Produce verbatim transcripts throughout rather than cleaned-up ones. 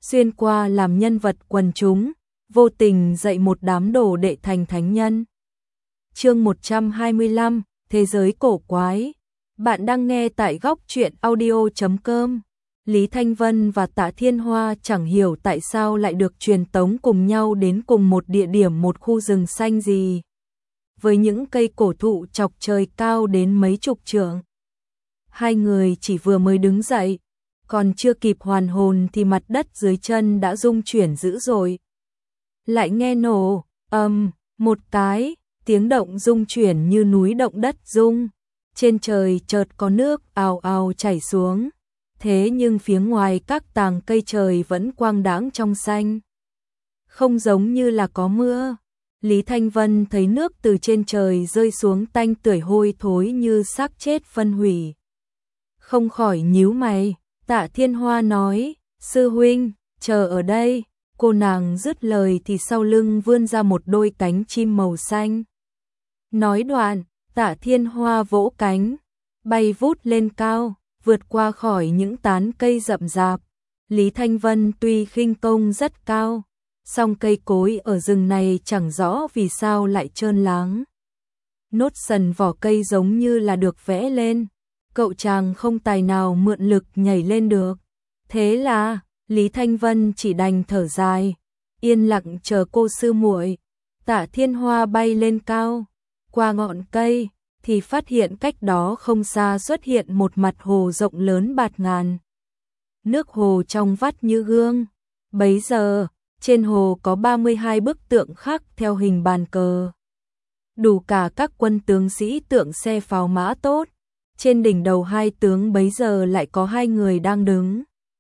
xuyên qua làm nhân vật quần chúng, vô tình dạy một đám đồ đệ thành thánh nhân. Chương một trăm hai mươi lăm, Thế giới cổ quái. Bạn đang nghe tại góc truyện audio chấm com. Lý Thanh Vân và Tạ Thiên Hoa chẳng hiểu tại sao lại được truyền tống cùng nhau đến cùng một địa điểm, một khu rừng xanh gì, với những cây cổ thụ chọc trời cao đến mấy chục trượng. Hai người chỉ vừa mới đứng dậy, còn chưa kịp hoàn hồn thì mặt đất dưới chân đã rung chuyển dữ dội. Lại nghe nổ, ầm, một cái, tiếng động rung chuyển như núi động đất rung. Trên trời chợt có nước ào ào chảy xuống. Thế nhưng phía ngoài các tàng cây trời vẫn quang đãng trong xanh. Không giống như là có mưa. Lý Thanh Vân thấy nước từ trên trời rơi xuống tanh tưởi hôi thối như xác chết phân hủy. Không khỏi nhíu mày. Tạ Thiên Hoa nói, sư huynh, chờ ở đây. Cô nàng dứt lời thì sau lưng vươn ra một đôi cánh chim màu xanh. Nói đoạn, Tạ Thiên Hoa vỗ cánh, bay vút lên cao, vượt qua khỏi những tán cây rậm rạp. Lý Thanh Vân tuy khinh công rất cao, song cây cối ở rừng này chẳng rõ vì sao lại trơn láng. Nốt sần vỏ cây giống như là được vẽ lên, cậu chàng không tài nào mượn lực nhảy lên được. Thế là, Lý Thanh Vân chỉ đành thở dài, yên lặng chờ cô sư muội. Tạ Thiên Hoa bay lên cao, qua ngọn cây, thì phát hiện cách đó không xa xuất hiện một mặt hồ rộng lớn bạt ngàn. Nước hồ trong vắt như gương. Bấy giờ, trên hồ có ba mươi hai bức tượng khắc theo hình bàn cờ. Đủ cả các quân tướng sĩ tượng xe pháo mã tốt. Trên đỉnh đầu hai tướng bấy giờ lại có hai người đang đứng.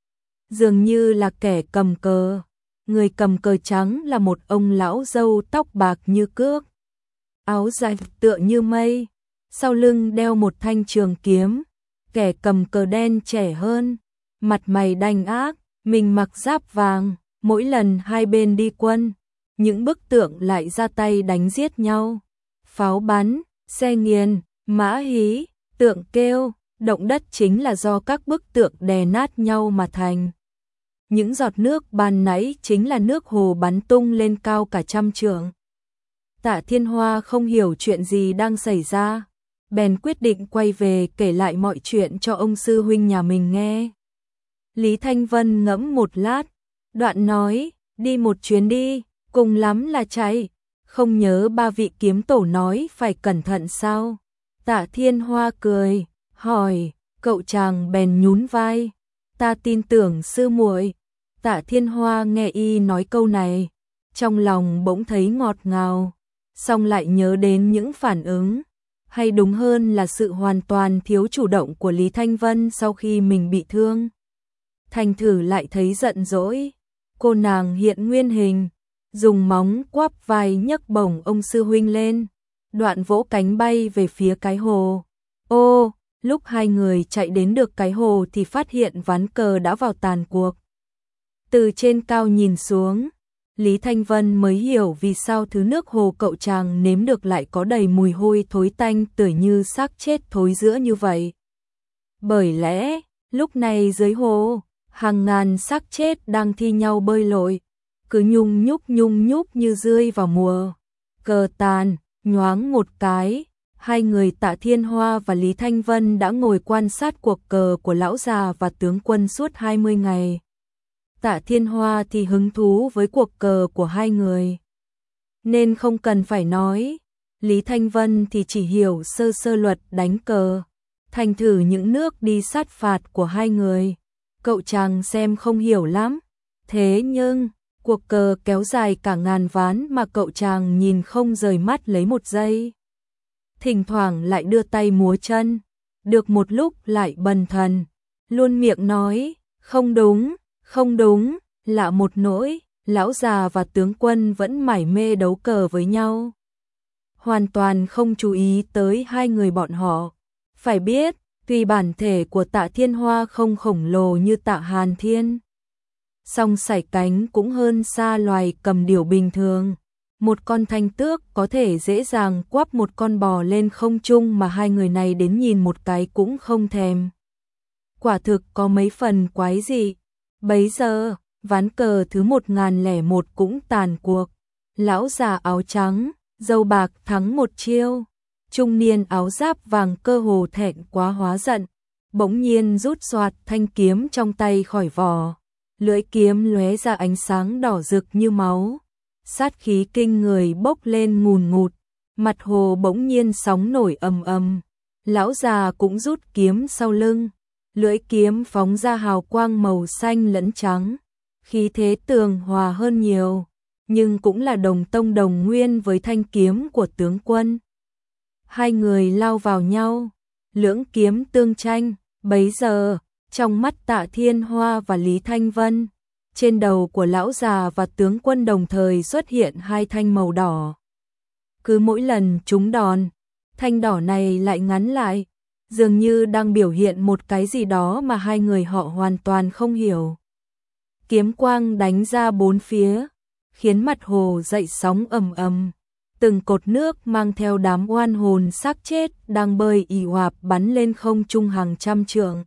Dường như là kẻ cầm cờ. Người cầm cờ trắng là một ông lão râu tóc bạc như cước, áo dài tựa như mây, sau lưng đeo một thanh trường kiếm. Kẻ cầm cờ đen trẻ hơn, mặt mày đanh ác, mình mặc giáp vàng. Mỗi lần hai bên đi quân, những bức tượng lại ra tay đánh giết nhau. Pháo bắn, xe nghiền, mã hí, tượng kêu, động đất chính là do các bức tượng đè nát nhau mà thành. Những giọt nước ban nãy chính là nước hồ bắn tung lên cao cả trăm trượng. Tạ Thiên Hoa không hiểu chuyện gì đang xảy ra, bèn quyết định quay về kể lại mọi chuyện cho ông sư huynh nhà mình nghe. Lý Thanh Vân ngẫm một lát, đoạn nói, đi một chuyến đi, cùng lắm là chạy, không nhớ ba vị kiếm tổ nói phải cẩn thận sao? Tạ Thiên Hoa cười, hỏi, cậu chàng bèn nhún vai, ta tin tưởng sư muội. Tạ Thiên Hoa nghe y nói câu này, trong lòng bỗng thấy ngọt ngào, song lại nhớ đến những phản ứng, hay đúng hơn là sự hoàn toàn thiếu chủ động của Lý Thanh Vân sau khi mình bị thương. Thành thử lại thấy giận dỗi. Cô nàng hiện nguyên hình, dùng móng quắp vai nhấc bổng ông sư huynh lên, đoạn vỗ cánh bay về phía cái hồ. Ô, lúc hai người chạy đến được cái hồ thì phát hiện ván cờ đã vào tàn cuộc. Từ trên cao nhìn xuống, Lý Thanh Vân mới hiểu vì sao thứ nước hồ cậu chàng nếm được lại có đầy mùi hôi thối tanh tưởi như xác chết thối rữa như vậy. Bởi lẽ, lúc này dưới hồ, hàng ngàn xác chết đang thi nhau bơi lội, cứ nhung nhúc nhung nhúc như rơi vào mùa cờ tàn. Nhoáng một cái, hai người Tạ Thiên Hoa và Lý Thanh Vân đã ngồi quan sát cuộc cờ của lão già và tướng quân suốt hai mươi ngày. Tạ Thiên Hoa thì hứng thú với cuộc cờ của hai người, nên không cần phải nói. Lý Thanh Vân thì chỉ hiểu sơ sơ luật đánh cờ, thành thử những nước đi sát phạt của hai người, cậu chàng xem không hiểu lắm. Thế nhưng, cuộc cờ kéo dài cả ngàn ván mà cậu chàng nhìn không rời mắt lấy một giây. Thỉnh thoảng lại đưa tay múa chân, được một lúc lại bần thần, luôn miệng nói, không đúng, không đúng, lạ một nỗi, lão già và tướng quân vẫn mải mê đấu cờ với nhau. Hoàn toàn không chú ý tới hai người bọn họ. Phải biết, tuy bản thể của Tạ Thiên Hoa không khổng lồ như Tạ Hàn Thiên, song sải cánh cũng hơn xa loài cầm điểu bình thường. Một con thanh tước có thể dễ dàng quắp một con bò lên không trung mà hai người này đến nhìn một cái cũng không thèm. Quả thực có mấy phần quái dị. Bấy giờ, Ván cờ thứ một nghìn lẻ một cũng tàn cuộc. Lão già áo trắng, râu bạc thắng một chiêu. Trung niên áo giáp vàng cơ hồ thẹn quá hóa giận, bỗng nhiên rút xoạt thanh kiếm trong tay khỏi vỏ. Lưỡi kiếm lóe ra ánh sáng đỏ rực như máu. Sát khí kinh người bốc lên ngùn ngụt, mặt hồ bỗng nhiên sóng nổi ầm ầm. Lão già cũng rút kiếm sau lưng, lưỡi kiếm phóng ra hào quang màu xanh lẫn trắng, khí thế tường hòa hơn nhiều, nhưng cũng là đồng tông đồng nguyên với thanh kiếm của tướng quân. Hai người lao vào nhau, lưỡng kiếm tương tranh, bấy giờ, trong mắt Tạ Thiên Hoa và Lý Thanh Vân, trên đầu của lão già và tướng quân đồng thời xuất hiện hai thanh màu đỏ. Cứ mỗi lần trúng đòn, thanh đỏ này lại ngắn lại, dường như đang biểu hiện một cái gì đó mà hai người họ hoàn toàn không hiểu. Kiếm quang đánh ra bốn phía, khiến mặt hồ dậy sóng ầm ầm. Từng cột nước mang theo đám oan hồn xác chết đang bơi ì oạp bắn lên không trung hàng trăm trượng.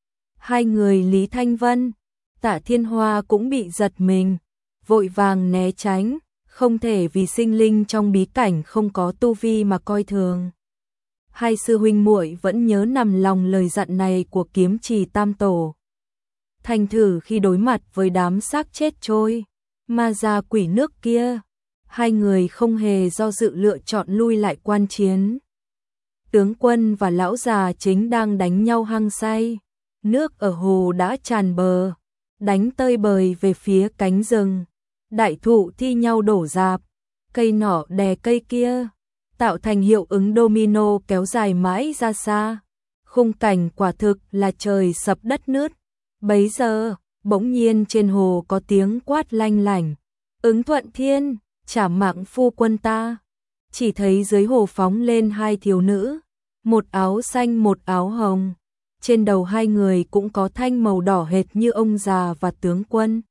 Hai người Lý Thanh Vân, Tạ Thiên Hoa cũng bị giật mình, vội vàng né tránh, không thể vì sinh linh trong bí cảnh không có tu vi mà coi thường. Hai sư huynh muội vẫn nhớ nằm lòng lời dặn này của Kiếm Trì Tam Tổ. Thành thử khi đối mặt với đám xác chết trôi, ma già quỷ nước kia, hai người không hề do dự lựa chọn lui lại quan chiến. Tướng quân và lão già chính đang đánh nhau hăng say, nước ở hồ đã tràn bờ, đánh tơi bời về phía cánh rừng. Đại thụ thi nhau đổ rạp, cây nọ đè cây kia, tạo thành hiệu ứng domino kéo dài mãi ra xa. Khung cảnh quả thực là trời sập đất nứt. Bấy giờ, bỗng nhiên trên hồ có tiếng quát lanh lảnh. Ứng Thuận Thiên, trả mạng phu quân ta. Chỉ thấy dưới hồ phóng lên hai thiếu nữ, một áo xanh một áo hồng. Trên đầu hai người cũng có thanh màu đỏ hệt như ông già và tướng quân.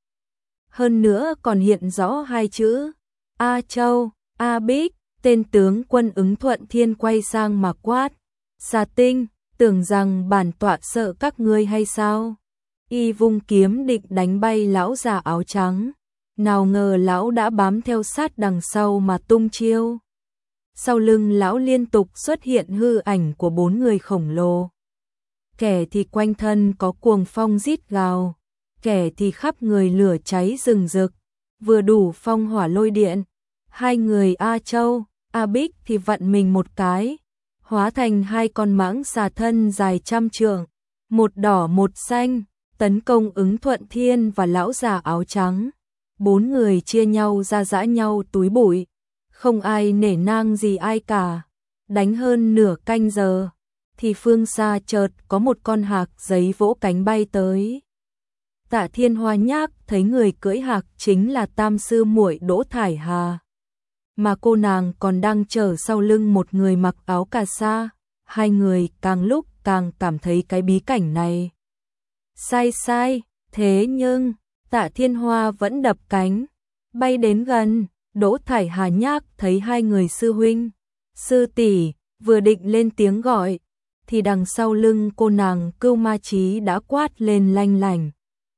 Hơn nữa còn hiện rõ hai chữ A Châu, A Bích. Tên tướng quân Ứng Thuận Thiên quay sang mà quát: Xà Tinh, tưởng rằng bản tọa sợ các ngươi hay sao? Y vung kiếm định đánh bay lão già áo trắng, nào ngờ lão đã bám theo sát đằng sau mà tung chiêu. Sau lưng lão liên tục xuất hiện hư ảnh của bốn người khổng lồ. Kẻ thì quanh thân có cuồng phong rít gào, kẻ thì khắp người lửa cháy rừng rực, vừa đủ phong hỏa lôi điện. Hai người A Châu, A Bích thì vặn mình một cái, hóa thành hai con mãng xà thân dài trăm trượng, một đỏ một xanh, tấn công Ứng Thuận Thiên và lão già áo trắng. Bốn người chia nhau ra giã nhau túi bụi, không ai nể nang gì ai cả. Đánh hơn nửa canh giờ, thì phương xa chợt có một con hạc giấy vỗ cánh bay tới. Tạ Thiên Hoa nhác thấy người cưỡi hạc chính là tam sư muội Đỗ Thải Hà, mà cô nàng còn đang chở sau lưng một người mặc áo cà sa. Hai người càng lúc càng cảm thấy cái bí cảnh này sai sai, thế nhưng Tạ Thiên Hoa vẫn đập cánh bay đến gần. Đỗ Thải Hà nhác thấy hai người sư huynh sư tỷ vừa định lên tiếng gọi, thì đằng sau lưng cô nàng Cưu Ma Chí đã quát lên lanh lảnh: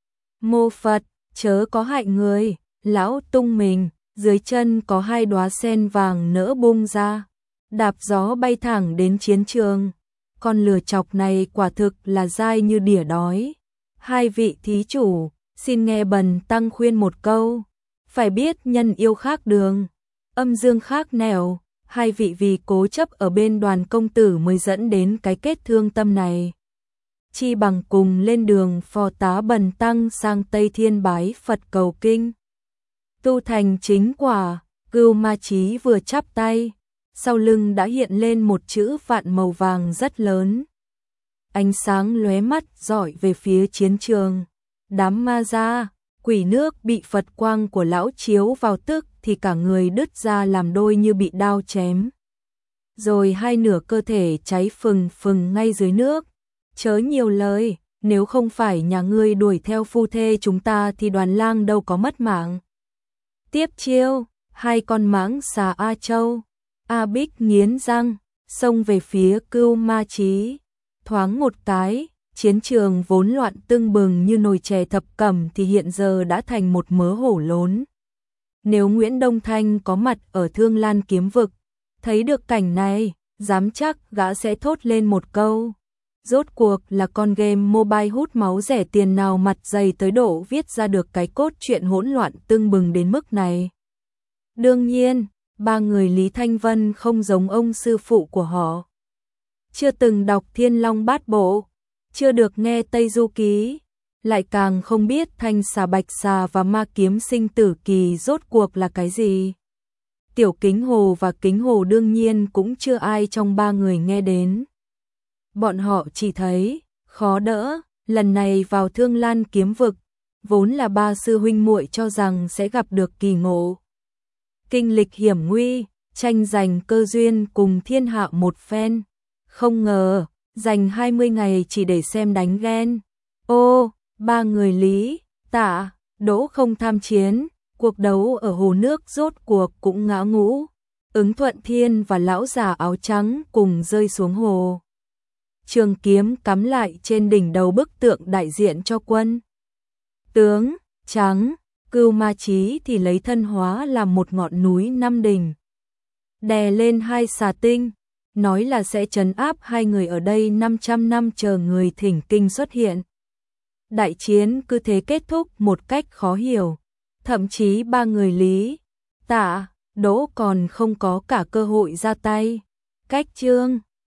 Mô Phật, chớ có hại người. Lão tung mình, dưới chân có hai đóa sen vàng nỡ bung ra, đạp gió bay thẳng đến chiến trường. Con lừa chọc này quả thực là dai như đỉa đói. Hai vị thí chủ, xin nghe bần tăng khuyên một câu, phải biết nhân yêu khác đường, âm dương khác nẻo. Hai vị vì cố chấp ở bên Đoàn công tử mới dẫn đến cái kết thương tâm này. Chi bằng cùng lên đường phò tá bần tăng sang Tây Thiên bái Phật cầu kinh, tu thành chính quả. Cưu Ma Chí vừa chắp tay, sau lưng đã hiện lên một chữ vạn màu vàng rất lớn. Ánh sáng lóe mắt dọi về phía chiến trường. Đám ma gia, quỷ nước bị Phật quang của lão chiếu vào tức thì cả người đứt ra làm đôi như bị đao chém. Rồi hai nửa cơ thể cháy phừng phừng ngay dưới nước. Chớ nhiều lời, nếu không phải nhà ngươi đuổi theo phu thê chúng ta thì Đoàn lang đâu có mất mạng. Tiếp chiêu, hai con mãng xà A Châu, A Bích nghiến răng, xông về phía Cưu Ma Chí. Thoáng một cái, Chiến trường vốn loạn tưng bừng như nồi chè thập cẩm thì hiện giờ đã thành một mớ hổ lốn. Nếu Nguyễn Đông Thanh có mặt ở Thương Lan kiếm vực, thấy được cảnh này, dám chắc gã sẽ thốt lên một câu. Rốt cuộc là con game mobile hút máu rẻ tiền nào mặt dày tới độ viết ra được cái cốt truyện hỗn loạn tưng bừng đến mức này. Đương nhiên, ba người Lý Thanh Vân không giống ông sư phụ của họ. Chưa từng đọc Thiên Long Bát Bộ, chưa được nghe Tây Du Ký, lại càng không biết Thanh Xà Bạch Xà và Ma Kiếm Sinh Tử Kỳ rốt cuộc là cái gì. Tiểu Kính Hồ và Kính Hồ đương nhiên cũng chưa ai trong ba người nghe đến. Bọn họ chỉ thấy, khó đỡ, lần này vào Thương Lan kiếm vực, vốn là ba sư huynh muội cho rằng sẽ gặp được kỳ ngộ. Kinh lịch hiểm nguy, tranh giành cơ duyên cùng thiên hạ một phen. Không ngờ, dành hai mươi ngày chỉ để xem đánh ghen. Ô, ba người Lý, Tạ, Đỗ không tham chiến, cuộc đấu ở hồ nước rốt cuộc cũng ngã ngũ. Ứng Thuận Thiên và lão già áo trắng cùng rơi xuống hồ. Trường kiếm cắm lại trên đỉnh đầu bức tượng đại diện cho quân tướng trắng, Cưu Ma Chí thì lấy thân hóa làm một ngọn núi năm đỉnh, đè lên hai xà tinh, nói là sẽ trấn áp hai người ở đây năm trăm năm chờ người thỉnh kinh xuất hiện. Đại chiến cứ thế kết thúc một cách khó hiểu, thậm chí ba người Lý, Tạ, Đỗ còn không có cả cơ hội ra tay. Cách chương